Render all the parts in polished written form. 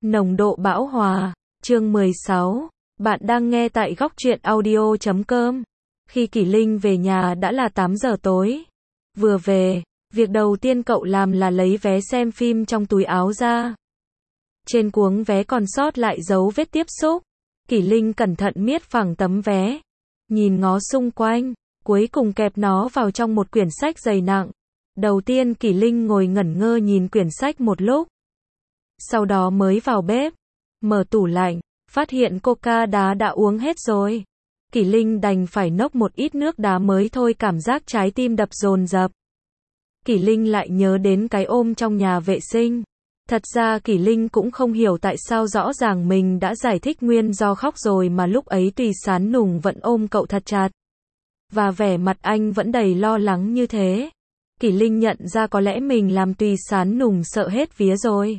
Nồng độ bão hòa, chương 16. Bạn đang nghe tại góc truyện audio.com. Khi Kỷ Linh về nhà đã là 8 giờ tối. Vừa về, việc đầu tiên cậu làm là lấy vé xem phim trong túi áo ra. Trên cuống vé còn sót lại dấu vết tiếp xúc. Kỷ Linh cẩn thận miết phẳng tấm vé, nhìn ngó xung quanh, cuối cùng kẹp nó vào trong một quyển sách dày nặng. Đầu tiên Kỷ Linh ngồi ngẩn ngơ nhìn quyển sách một lúc. Sau đó mới vào bếp, mở tủ lạnh, phát hiện coca đá đã uống hết rồi. Kỷ Linh đành phải nốc một ít nước đá mới thôi, cảm giác trái tim đập dồn dập. Kỷ Linh lại nhớ đến cái ôm trong nhà vệ sinh. Thật ra Kỷ Linh cũng không hiểu tại sao, rõ ràng mình đã giải thích nguyên do khóc rồi mà lúc ấy Tùy Sán Nùng vẫn ôm cậu thật chặt. Và vẻ mặt anh vẫn đầy lo lắng như thế. Kỷ Linh nhận ra có lẽ mình làm Tùy Sán Nùng sợ hết vía rồi.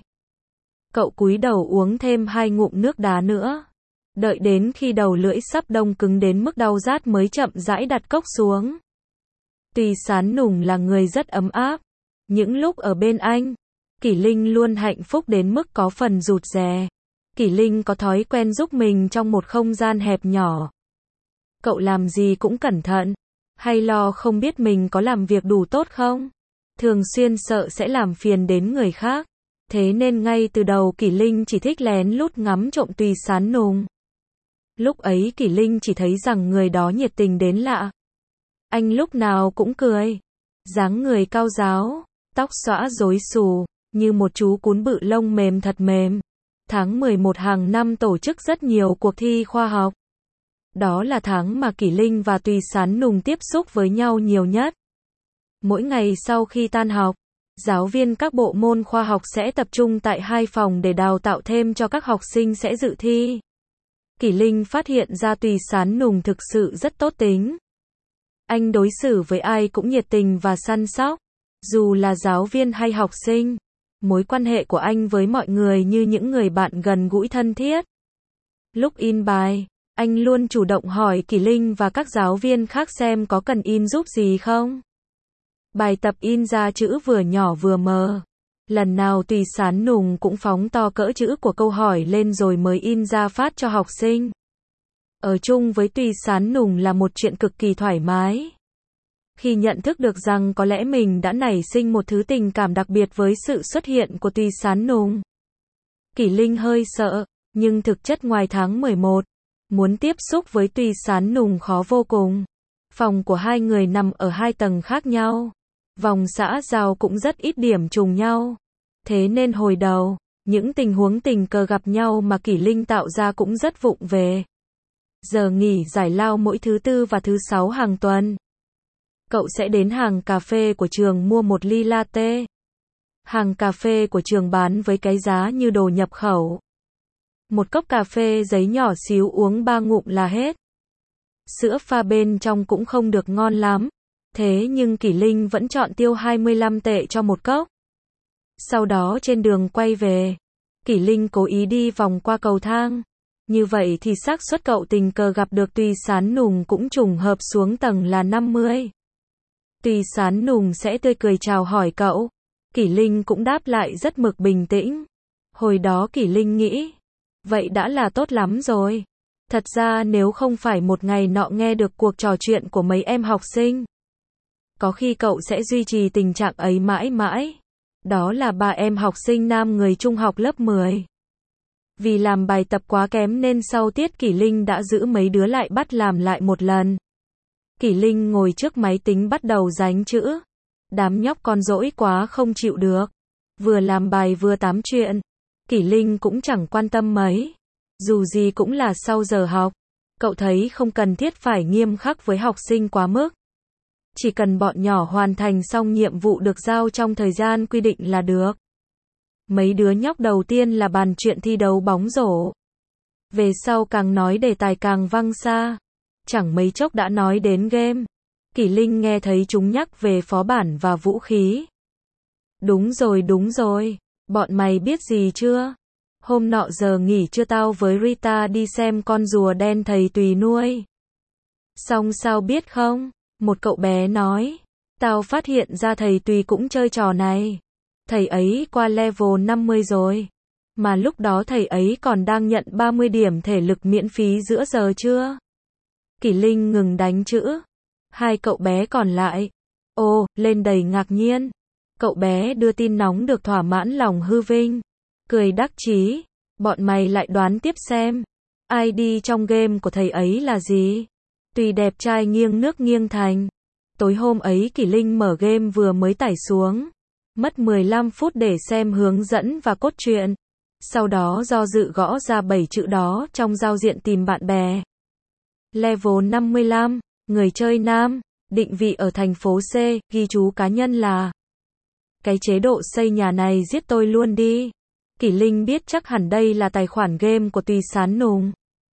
Cậu cúi đầu uống thêm 2 ngụm nước đá nữa. Đợi đến khi đầu lưỡi sắp đông cứng đến mức đau rát mới chậm rãi đặt cốc xuống. Tùy Sán Nùng là người rất ấm áp. Những lúc ở bên anh, Kỷ Linh luôn hạnh phúc đến mức có phần rụt rè. Kỷ Linh có thói quen giúp mình trong một không gian hẹp nhỏ. Cậu làm gì cũng cẩn thận, hay lo không biết mình có làm việc đủ tốt không? Thường xuyên sợ sẽ làm phiền đến người khác. Thế nên ngay từ đầu Kỷ Linh chỉ thích lén lút ngắm trộm Tùy Sán Nùng. Lúc ấy Kỷ Linh chỉ thấy rằng người đó nhiệt tình đến lạ. Anh lúc nào cũng cười. Dáng người cao ráo, tóc xõa rối xù, như một chú cún bự lông mềm thật mềm. Tháng 11 hàng năm tổ chức rất nhiều cuộc thi khoa học. Đó là tháng mà Kỷ Linh và Tùy Sán Nùng tiếp xúc với nhau nhiều nhất. Mỗi ngày sau khi tan học, giáo viên các bộ môn khoa học sẽ tập trung tại 2 phòng để đào tạo thêm cho các học sinh sẽ dự thi. Kỷ Linh phát hiện ra Tùy Sán Nùng thực sự rất tốt tính. Anh đối xử với ai cũng nhiệt tình và săn sóc. Dù là giáo viên hay học sinh, mối quan hệ của anh với mọi người như những người bạn gần gũi thân thiết. Lúc in bài, anh luôn chủ động hỏi Kỷ Linh và các giáo viên khác xem có cần in giúp gì không. Bài tập in ra chữ vừa nhỏ vừa mờ. Lần nào Tùy Sán Nùng cũng phóng to cỡ chữ của câu hỏi lên rồi mới in ra phát cho học sinh. Ở chung với Tùy Sán Nùng là một chuyện cực kỳ thoải mái. Khi nhận thức được rằng có lẽ mình đã nảy sinh một thứ tình cảm đặc biệt với sự xuất hiện của Tùy Sán Nùng, Kỷ Linh hơi sợ, nhưng thực chất ngoài tháng 11, muốn tiếp xúc với Tùy Sán Nùng khó vô cùng. Phòng của hai người nằm ở 2 tầng khác nhau. Vòng xã giao cũng rất ít điểm trùng nhau. Thế nên hồi đầu, những tình huống tình cờ gặp nhau mà Kỷ Linh tạo ra cũng rất vụng về. Giờ nghỉ giải lao mỗi thứ Tư và thứ Sáu hàng tuần. Cậu sẽ đến hàng cà phê của trường mua một ly latte. Hàng cà phê của trường bán với cái giá như đồ nhập khẩu. Một cốc cà phê giấy nhỏ xíu uống 3 ngụm là hết. Sữa pha bên trong cũng không được ngon lắm. Thế nhưng Kỷ Linh vẫn chọn tiêu 25 tệ cho một cốc. Sau đó trên đường quay về, Kỷ Linh cố ý đi vòng qua cầu thang. Như vậy thì xác suất cậu tình cờ gặp được Tùy Sán Nùng cũng trùng hợp xuống tầng là 50. Tùy Sán Nùng sẽ tươi cười chào hỏi cậu. Kỷ Linh cũng đáp lại rất mực bình tĩnh. Hồi đó Kỷ Linh nghĩ, vậy đã là tốt lắm rồi. Thật ra nếu không phải một ngày nọ nghe được cuộc trò chuyện của mấy em học sinh, có khi cậu sẽ duy trì tình trạng ấy mãi mãi. Đó là 3 em học sinh nam người trung học lớp 10. Vì làm bài tập quá kém nên sau tiết Kỷ Linh đã giữ mấy đứa lại bắt làm lại một lần. Kỷ Linh ngồi trước máy tính bắt đầu dđánh chữ. Đám nhóc con dỗi quá không chịu được. Vừa làm bài vừa tám chuyện. Kỷ Linh cũng chẳng quan tâm mấy. Dù gì cũng là sau giờ học. Cậu thấy không cần thiết phải nghiêm khắc với học sinh quá mức. Chỉ cần bọn nhỏ hoàn thành xong nhiệm vụ được giao trong thời gian quy định là được. Mấy đứa nhóc đầu tiên là bàn chuyện thi đấu bóng rổ. Về sau càng nói đề tài càng văng xa. Chẳng mấy chốc đã nói đến game. Kỷ Linh nghe thấy chúng nhắc về phó bản và vũ khí. Đúng rồi. Bọn mày biết gì chưa? Hôm nọ giờ nghỉ trưa tao với Rita đi xem con rùa đen thầy Tùy nuôi. Xong sao biết không? Một cậu bé nói. Tao phát hiện ra thầy Tùy cũng chơi trò này. Thầy ấy qua level 50 rồi. Mà lúc đó thầy ấy còn đang nhận 30 điểm thể lực miễn phí giữa giờ chưa? Kỷ Linh ngừng đánh chữ. Hai cậu bé còn lại. Ồ, lên đầy ngạc nhiên. Cậu bé đưa tin nóng được thỏa mãn lòng hư vinh. Cười đắc chí. Bọn mày lại đoán tiếp xem. ID trong game của thầy ấy là gì? Tùy đẹp trai nghiêng nước nghiêng thành. Tối hôm ấy Kỷ Linh mở game vừa mới tải xuống. Mất 15 phút để xem hướng dẫn và cốt truyện. Sau đó do dự gõ ra 7 chữ đó trong giao diện tìm bạn bè. Level 55, người chơi nam, định vị ở thành phố C, ghi chú cá nhân là cái chế độ xây nhà này giết tôi luôn đi. Kỷ Linh biết chắc hẳn đây là tài khoản game của Tùy Sán Nùng.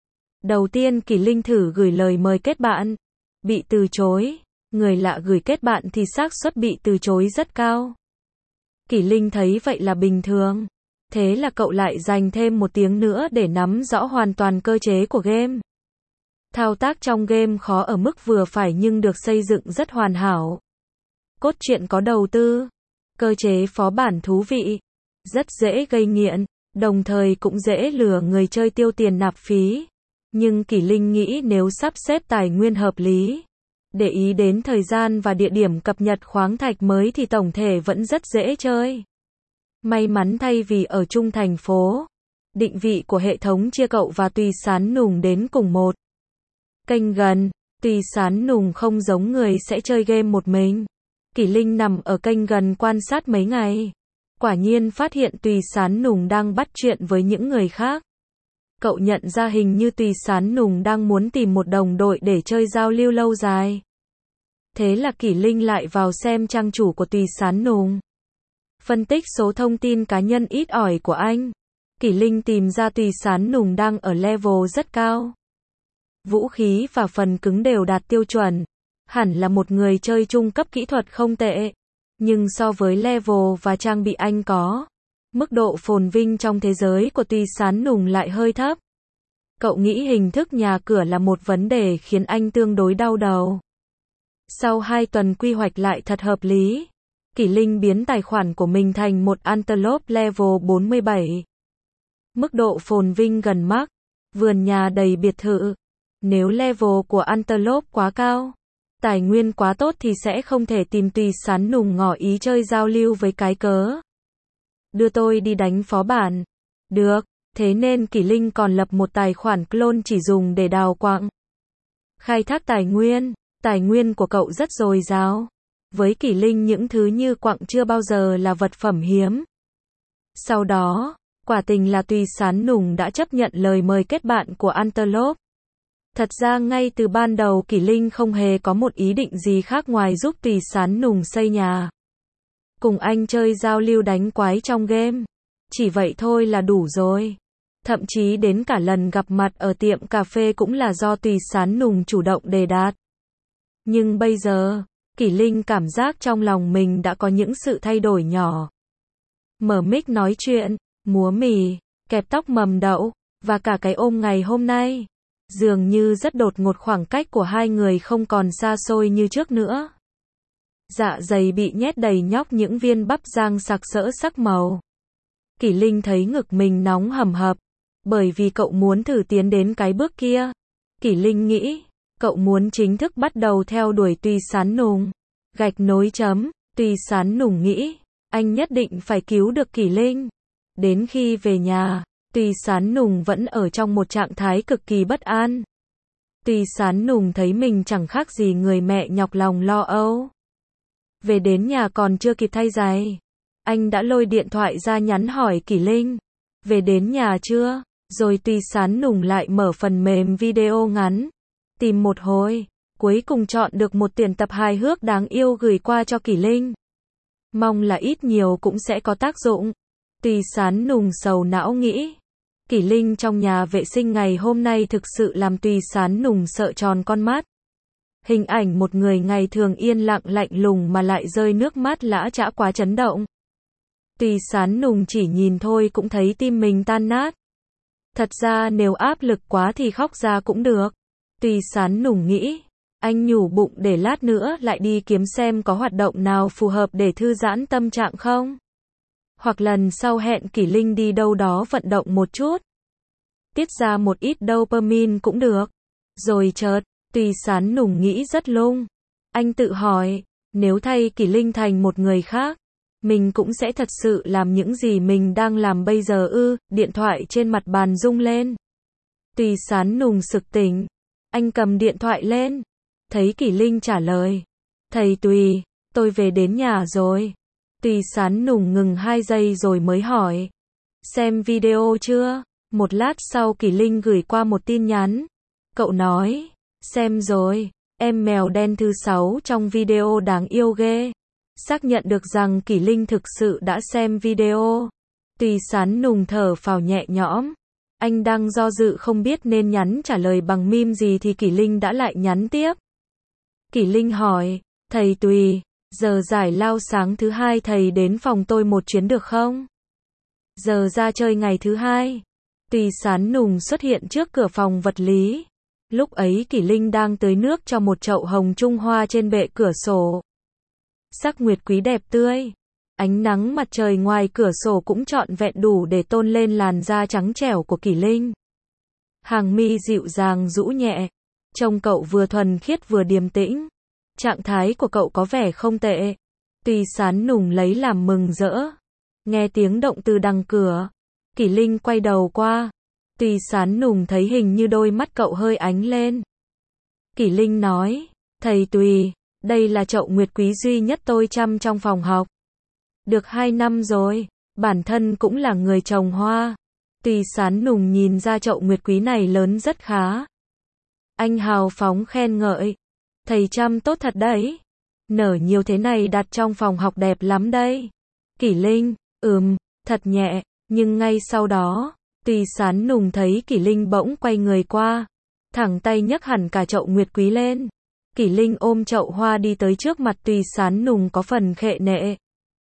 Đầu tiên Kỷ Linh thử gửi lời mời kết bạn, bị từ chối. Người lạ gửi kết bạn thì xác suất bị từ chối rất cao. Kỷ Linh thấy vậy là bình thường. Thế là cậu lại dành thêm 1 tiếng nữa để nắm rõ hoàn toàn cơ chế của game. Thao tác trong game khó ở mức vừa phải nhưng được xây dựng rất hoàn hảo. Cốt truyện có đầu tư. Cơ chế phó bản thú vị. Rất dễ gây nghiện, đồng thời cũng dễ lừa người chơi tiêu tiền nạp phí. Nhưng Kỷ Linh nghĩ nếu sắp xếp tài nguyên hợp lý, để ý đến thời gian và địa điểm cập nhật khoáng thạch mới thì tổng thể vẫn rất dễ chơi. May mắn thay vì ở chung thành phố, định vị của hệ thống chia cậu và Tùy Sán Nùng đến cùng một kênh gần. Tùy Sán Nùng không giống người sẽ chơi game một mình. Kỷ Linh nằm ở kênh gần quan sát mấy ngày. Quả nhiên phát hiện Tùy Sán Nùng đang bắt chuyện với những người khác. Cậu nhận ra hình như Tùy Sán Nùng đang muốn tìm một đồng đội để chơi giao lưu lâu dài. Thế là Kỷ Linh lại vào xem trang chủ của Tùy Sán Nùng. Phân tích số thông tin cá nhân ít ỏi của anh. Kỷ Linh tìm ra Tùy Sán Nùng đang ở level rất cao. Vũ khí và phần cứng đều đạt tiêu chuẩn. Hẳn là một người chơi trung cấp kỹ thuật không tệ. Nhưng so với level và trang bị anh có, mức độ phồn vinh trong thế giới của Tùy Sán Nùng lại hơi thấp. Cậu nghĩ hình thức nhà cửa là một vấn đề khiến anh tương đối đau đầu. Sau 2 tuần quy hoạch lại thật hợp lý, Kỷ Linh biến tài khoản của mình thành một Antelope level 47. Mức độ phồn vinh gần max, vườn nhà đầy biệt thự. Nếu level của Antelope quá cao, tài nguyên quá tốt thì sẽ không thể tìm Tùy Sán Nùng ngỏ ý chơi giao lưu với cái cớ đưa tôi đi đánh phó bản. Được, thế nên Kỷ Linh còn lập một tài khoản clone chỉ dùng để đào quặng. Khai thác tài nguyên của cậu rất dồi dào. Với Kỷ Linh những thứ như quặng chưa bao giờ là vật phẩm hiếm. Sau đó, quả tình là Tùy Sán Nùng đã chấp nhận lời mời kết bạn của Antelope. Thật ra ngay từ ban đầu Kỷ Linh không hề có một ý định gì khác ngoài giúp Tùy Sán Nùng xây nhà. Cùng anh chơi giao lưu đánh quái trong game. Chỉ vậy thôi là đủ rồi. Thậm chí đến cả lần gặp mặt ở tiệm cà phê cũng là do Tùy Sán Nùng chủ động đề đạt. Nhưng bây giờ, Kỷ Linh cảm giác trong lòng mình đã có những sự thay đổi nhỏ. Mở mic nói chuyện, múa mì, kẹp tóc mầm đậu, và cả cái ôm ngày hôm nay. Dường như rất đột ngột khoảng cách của hai người không còn xa xôi như trước nữa. Dạ dày bị nhét đầy nhóc những viên bắp rang sặc sỡ sắc màu. Kỷ Linh thấy ngực mình nóng hầm hập, bởi vì cậu muốn thử tiến đến cái bước kia. Kỷ Linh nghĩ, cậu muốn chính thức bắt đầu theo đuổi Tùy Sán Nùng. Gạch nối chấm, Tùy Sán Nùng nghĩ, anh nhất định phải cứu được Kỷ Linh. Đến khi về nhà, Tùy Sán Nùng vẫn ở trong một trạng thái cực kỳ bất an. Tùy Sán Nùng thấy mình chẳng khác gì người mẹ nhọc lòng lo âu. Về đến nhà còn chưa kịp thay giày, anh đã lôi điện thoại ra nhắn hỏi Kỷ Linh, về đến nhà chưa? Rồi Tùy Sán Nùng lại mở phần mềm video ngắn, tìm một hồi, cuối cùng chọn được một tuyển tập hài hước đáng yêu gửi qua cho Kỷ Linh. Mong là ít nhiều cũng sẽ có tác dụng. Tùy Sán Nùng sầu não nghĩ. Kỷ Linh trong nhà vệ sinh ngày hôm nay thực sự làm Tùy Sán Nùng sợ tròn con mắt. Hình ảnh một người ngày thường yên lặng lạnh lùng mà lại rơi nước mắt lã chã quá chấn động. Tùy Sán Nùng chỉ nhìn thôi cũng thấy tim mình tan nát. Thật ra nếu áp lực quá thì khóc ra cũng được. Tùy Sán Nùng nghĩ. Anh nhủ bụng để lát nữa lại đi kiếm xem có hoạt động nào phù hợp để thư giãn tâm trạng không. Hoặc lần sau hẹn Kỷ Linh đi đâu đó vận động một chút. Tiết ra một ít dopamine cũng được. Rồi chợt, Tùy Sán Nùng nghĩ rất lung. Anh tự hỏi, nếu thay Kỷ Linh thành một người khác, mình cũng sẽ thật sự làm những gì mình đang làm bây giờ ư? Điện thoại trên mặt bàn rung lên. Tùy Sán Nùng sực tỉnh. Anh cầm điện thoại lên. Thấy Kỷ Linh trả lời. Thầy Tùy, tôi về đến nhà rồi. Tùy Sán Nùng ngừng 2 giây rồi mới hỏi. Xem video chưa? Một lát sau Kỷ Linh gửi qua một tin nhắn. Cậu nói, xem rồi, em mèo đen thứ 6 trong video đáng yêu ghê. Xác nhận được rằng Kỷ Linh thực sự đã xem video. Tùy Sán Nùng thở phào nhẹ nhõm. Anh đang do dự không biết nên nhắn trả lời bằng meme gì thì Kỷ Linh đã lại nhắn tiếp. Kỷ Linh hỏi, thầy Tùy, giờ giải lao sáng thứ 2 thầy đến phòng tôi một chuyến được không? Giờ ra chơi ngày thứ 2. Tùy Sán Nùng xuất hiện trước cửa phòng vật lý. Lúc ấy Kỷ Linh đang tưới nước cho một chậu hồng trung hoa trên bệ cửa sổ. Sắc nguyệt quý đẹp tươi. Ánh nắng mặt trời ngoài cửa sổ cũng trọn vẹn đủ để tôn lên làn da trắng trẻo của Kỷ Linh. Hàng mi dịu dàng rũ nhẹ. Trông cậu vừa thuần khiết vừa điềm tĩnh. Trạng thái của cậu có vẻ không tệ. Tùy Sán Nùng lấy làm mừng rỡ. Nghe tiếng động từ đằng cửa. Kỷ Linh quay đầu qua. Tùy Sán Nùng thấy hình như đôi mắt cậu hơi ánh lên. Kỷ Linh nói, thầy Tùy, đây là chậu nguyệt quý duy nhất tôi chăm trong phòng học. Được 2 năm rồi, bản thân cũng là người trồng hoa. Tùy Sán Nùng nhìn ra chậu nguyệt quý này lớn rất khá. Anh hào phóng khen ngợi. Thầy chăm tốt thật đấy. Nở nhiều thế này đặt trong phòng học đẹp lắm đây. Kỷ Linh, thật nhẹ, nhưng ngay sau đó, Tùy Sán Nùng thấy Kỷ Linh bỗng quay người qua, thẳng tay nhấc hẳn cả chậu nguyệt quý lên. Kỷ Linh ôm chậu hoa đi tới trước mặt Tùy Sán Nùng có phần khệ nệ.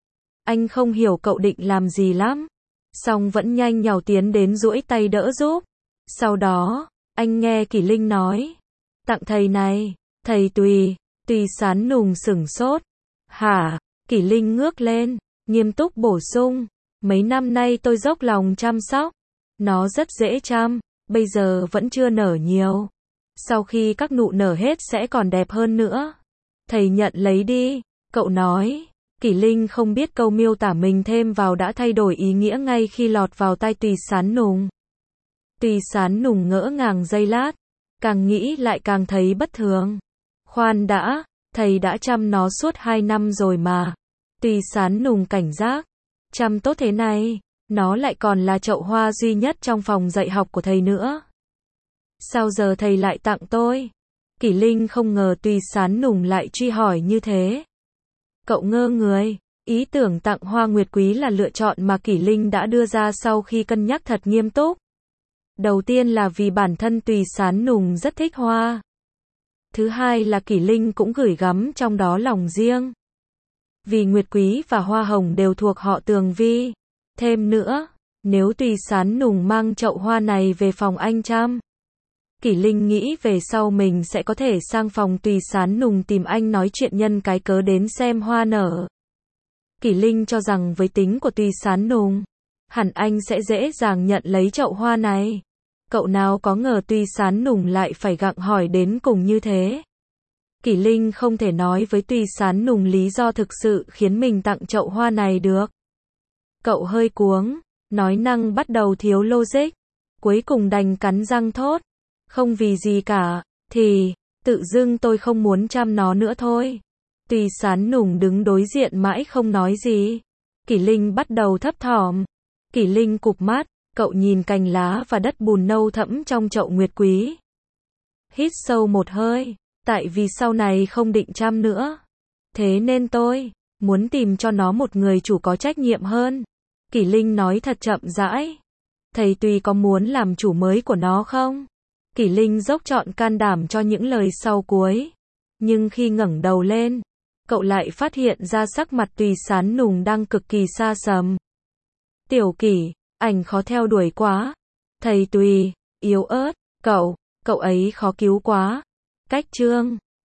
Anh không hiểu cậu định làm gì lắm, song vẫn nhanh nhảu tiến đến duỗi tay đỡ giúp. Sau đó, anh nghe Kỷ Linh nói, tặng thầy này, thầy Tùy. Tùy Sán Nùng sửng sốt. Hả? Kỷ Linh ngước lên, nghiêm túc bổ sung, mấy năm nay tôi dốc lòng chăm sóc. Nó rất dễ chăm, bây giờ vẫn chưa nở nhiều. Sau khi các nụ nở hết sẽ còn đẹp hơn nữa. Thầy nhận lấy đi, cậu nói. Kỷ Linh không biết câu miêu tả mình thêm vào đã thay đổi ý nghĩa ngay khi lọt vào tai Tùy Sán Nùng. Tùy Sán Nùng ngỡ ngàng giây lát, càng nghĩ lại càng thấy bất thường. Khoan đã, thầy đã chăm nó suốt 2 năm rồi mà. Tùy Sán Nùng cảnh giác. Chăm tốt thế này, nó lại còn là chậu hoa duy nhất trong phòng dạy học của thầy nữa. Sao giờ thầy lại tặng tôi? Kỷ Linh không ngờ Tùy Sán Nùng lại truy hỏi như thế. Cậu ngơ người, ý tưởng tặng hoa nguyệt quý là lựa chọn mà Kỷ Linh đã đưa ra sau khi cân nhắc thật nghiêm túc. Đầu tiên là vì bản thân Tùy Sán Nùng rất thích hoa. Thứ hai là Kỷ Linh cũng gửi gắm trong đó lòng riêng. Vì nguyệt quý và hoa hồng đều thuộc họ Tường Vi. Thêm nữa, nếu Tùy Sán Nùng mang chậu hoa này về phòng anh chăm, Kỷ Linh nghĩ về sau mình sẽ có thể sang phòng Tùy Sán Nùng tìm anh nói chuyện nhân cái cớ đến xem hoa nở. Kỷ Linh cho rằng với tính của Tùy Sán Nùng, hẳn anh sẽ dễ dàng nhận lấy chậu hoa này. Cậu nào có ngờ Tùy Sán Nùng lại phải gặng hỏi đến cùng như thế. Kỷ Linh không thể nói với Tùy Sán Nùng lý do thực sự khiến mình tặng chậu hoa này được. Cậu hơi cuống, nói năng bắt đầu thiếu logic. Cuối cùng đành cắn răng thốt. Không vì gì cả, thì, tự dưng tôi không muốn chăm nó nữa thôi. Tùy Sán Nùng đứng đối diện mãi không nói gì. Kỷ Linh bắt đầu thấp thỏm. Kỷ Linh cụp mắt, cậu nhìn cành lá và đất bùn nâu thẫm trong chậu nguyệt quý. Hít sâu một hơi, tại vì sau này không định chăm nữa. Thế nên tôi muốn tìm cho nó một người chủ có trách nhiệm hơn. Kỷ Linh nói thật chậm rãi. Thầy Tùy có muốn làm chủ mới của nó không? Kỷ Linh dốc trọn can đảm cho những lời sau cuối. Nhưng khi ngẩng đầu lên, cậu lại phát hiện ra sắc mặt Tùy Sán Nùng đang cực kỳ xa sầm. Tiểu Kỷ, ảnh khó theo đuổi quá. Thầy Tùy, yếu ớt, cậu ấy khó cứu quá. Cách chương